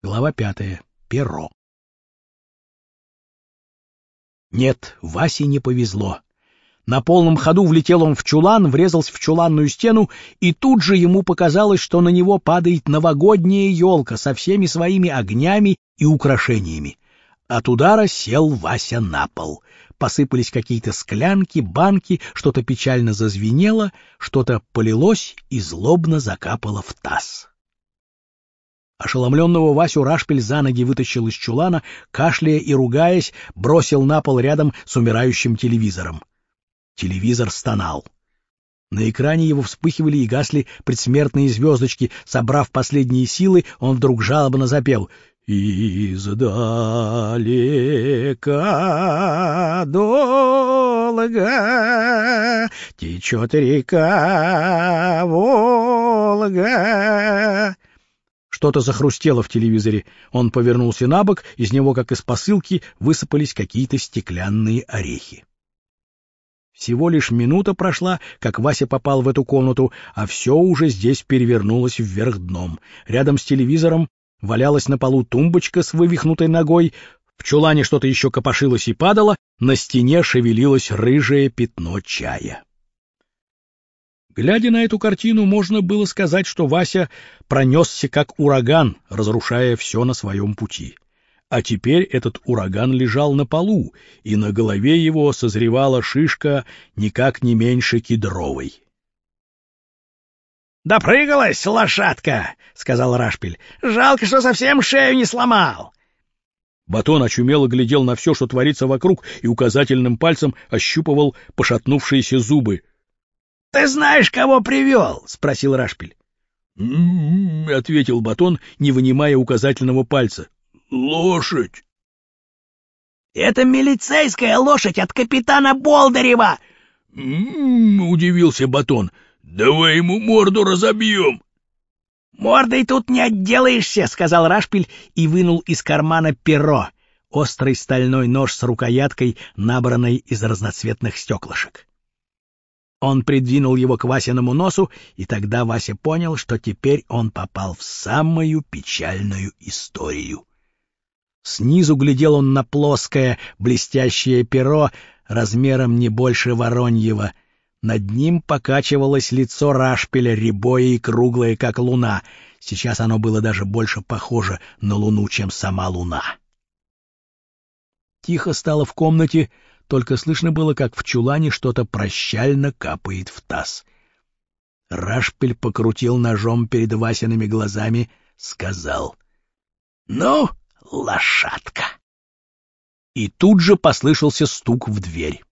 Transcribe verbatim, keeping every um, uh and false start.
Глава пятая. Перо. Нет, Васе не повезло. На полном ходу влетел он в чулан, врезался в чуланную стену, и тут же ему показалось, что на него падает новогодняя елка со всеми своими огнями и украшениями. От удара сел Вася на пол. Посыпались какие-то склянки, банки, что-то печально зазвенело, что-то полилось и злобно закапало в таз. Ошеломленного Васю Рашпиль за ноги вытащил из чулана, кашляя и ругаясь, бросил на пол рядом с умирающим телевизором. Телевизор стонал. На экране его вспыхивали и гасли предсмертные звездочки. Собрав последние силы, он вдруг жалобно запел: «Издалека долго течет река Волга». Что-то захрустело в телевизоре. Он повернулся на бок, из него, как из посылки, высыпались какие-то стеклянные орехи. Всего лишь минута прошла, как Вася попал в эту комнату, а все уже здесь перевернулось вверх дном. Рядом с телевизором валялась на полу тумбочка с вывихнутой ногой, в чулане что-то еще копошилось и падало, на стене шевелилось рыжее пятно чая. Глядя на эту картину, можно было сказать, что Вася пронесся как ураган, разрушая все на своем пути. А теперь этот ураган лежал на полу, и на голове его созревала шишка никак не меньше кедровой. — Допрыгалась, лошадка! — сказал Рашпиль. — Жалко, что совсем шею не сломал. Батон очумело глядел на все, что творится вокруг, и указательным пальцем ощупывал пошатнувшиеся зубы. — Ты знаешь, кого привел? — спросил Рашпиль. — ответил Батон, не вынимая указательного пальца. — Лошадь. — Это милицейская лошадь от капитана Болдырева! — удивился Батон. — Давай ему морду разобьем. — Мордой тут не отделаешься, — сказал Рашпиль и вынул из кармана перо, острый стальной нож с рукояткой, набранной из разноцветных стеклышек. Он придвинул его к Васиному носу, и тогда Вася понял, что теперь он попал в самую печальную историю. Снизу глядел он на плоское, блестящее перо размером не больше вороньего. Над ним покачивалось лицо Рашпиля, рябое и круглое, как луна. Сейчас оно было даже больше похоже на луну, чем сама луна. Тихо стало в комнате, только слышно было, как в чулане что-то прощально капает в таз. Рашпиль покрутил ножом перед Васиными глазами, сказал: — Ну, лошадка! И тут же послышался стук в дверь.